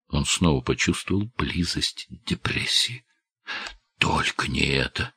Он снова почувствовал близость депрессии. Только не это.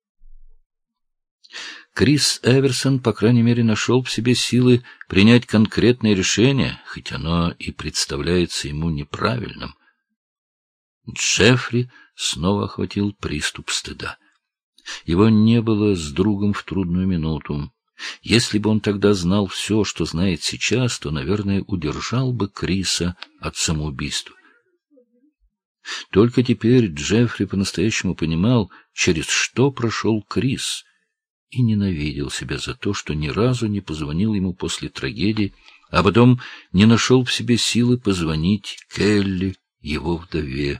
Крис Эверсон, по крайней мере, нашел в себе силы принять конкретное решение, хоть оно и представляется ему неправильным. Джеффри снова охватил приступ стыда. Его не было с другом в трудную минуту. Если бы он тогда знал все, что знает сейчас, то, наверное, удержал бы Криса от самоубийства. Только теперь Джеффри по-настоящему понимал, через что прошел Крис, и ненавидел себя за то, что ни разу не позвонил ему после трагедии, а потом не нашел в себе силы позвонить Келли, его вдове.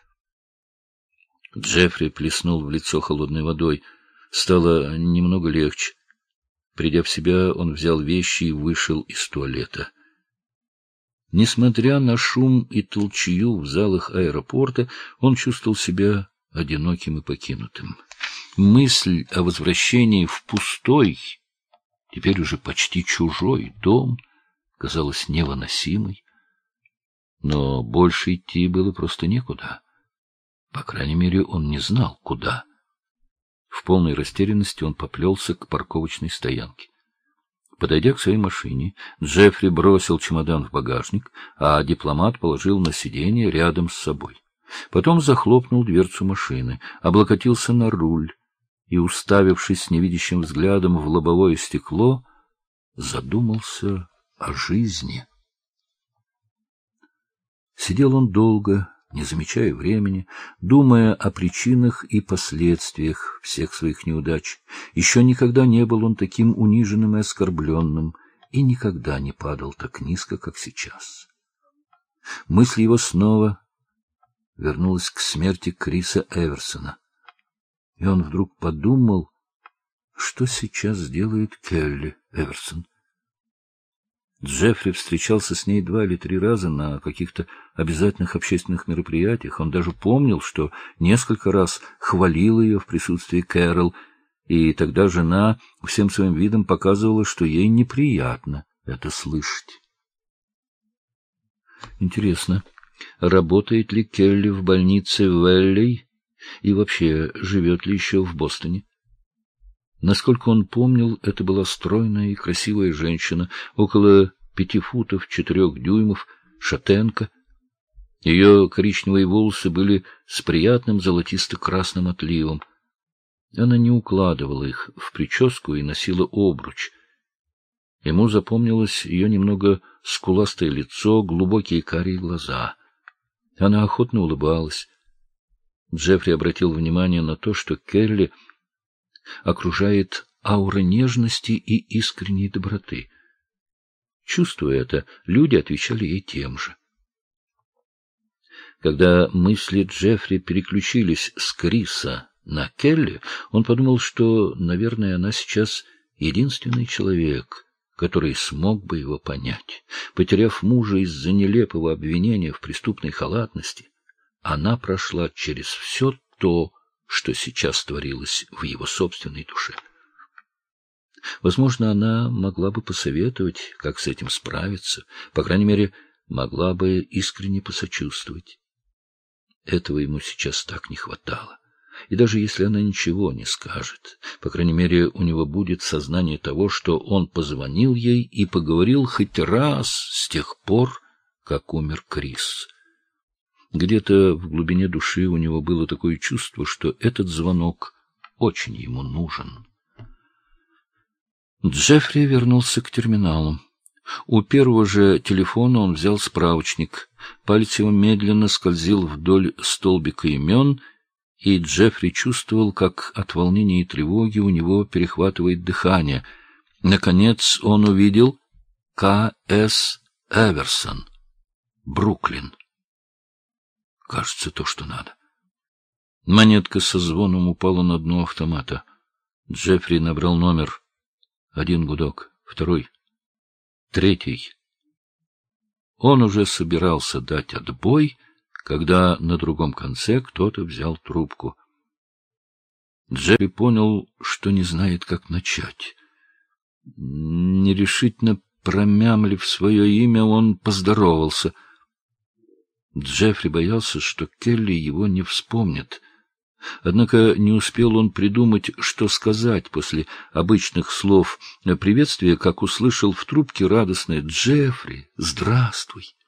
Джеффри плеснул в лицо холодной водой. Стало немного легче. Придя в себя, он взял вещи и вышел из туалета. Несмотря на шум и толчью в залах аэропорта, он чувствовал себя одиноким и покинутым. Мысль о возвращении в пустой, теперь уже почти чужой дом казалась невыносимой. Но больше идти было просто некуда. По крайней мере, он не знал, куда. В полной растерянности он поплелся к парковочной стоянке. Подойдя к своей машине, Джеффри бросил чемодан в багажник, а дипломат положил на сиденье рядом с собой. Потом захлопнул дверцу машины, облокотился на руль и, уставившись невидящим взглядом в лобовое стекло, задумался о жизни. Сидел он долго, не замечая времени, думая о причинах и последствиях всех своих неудач. Еще никогда не был он таким униженным и оскорбленным, и никогда не падал так низко, как сейчас. Мысль его снова вернулась к смерти Криса Эверсона. И он вдруг подумал, что сейчас сделает Келли Эверсон. Джеффри встречался с ней 2 или 3 раза на каких-то обязательных общественных мероприятиях. Он даже помнил, что несколько раз хвалил ее в присутствии Кэрол, и тогда жена всем своим видом показывала, что ей неприятно это слышать. Интересно, работает ли Келли в больнице в Вэллей и вообще живет ли еще в Бостоне? Насколько он помнил, это была стройная и красивая женщина, около 5 футов 4 дюймов, шатенка. Ее коричневые волосы были с приятным золотисто-красным отливом. Она не укладывала их в прическу и носила обруч. Ему запомнилось ее немного скуластое лицо, глубокие карие глаза. Она охотно улыбалась. Джеффри обратил внимание на то, что Келли окружает аура нежности и искренней доброты. Чувствуя это, люди отвечали ей тем же. Когда мысли Джеффри переключились с Криса на Келли, он подумал, что, наверное, она сейчас единственный человек, который смог бы его понять. Потеряв мужа из-за нелепого обвинения в преступной халатности, она прошла через все то, что сейчас творилось в его собственной душе. Возможно, она могла бы посоветовать, как с этим справиться, по крайней мере, могла бы искренне посочувствовать. Этого ему сейчас так не хватало. И даже если она ничего не скажет, по крайней мере, у него будет сознание того, что он позвонил ей и поговорил хоть раз с тех пор, как умер Крис. Где-то в глубине души у него было такое чувство, что этот звонок очень ему нужен. Джеффри вернулся к терминалу. У первого же телефона он взял справочник. Палец его медленно скользил вдоль столбика имен, и Джеффри чувствовал, как от волнения и тревоги у него перехватывает дыхание. Наконец он увидел К.С. Эверсон, Бруклин. Кажется, то, что надо. Монетка со звоном упала на дно автомата. Джеффри набрал номер. 1 гудок, 2, 3. Он уже собирался дать отбой, когда на другом конце кто-то взял трубку. Джеффри понял, что не знает, как начать. Нерешительно промямлив свое имя, он поздоровался. Джеффри боялся, что Келли его не вспомнит. Однако не успел он придумать, что сказать после обычных слов приветствия, как услышал в трубке радостное «Джеффри, здравствуй!».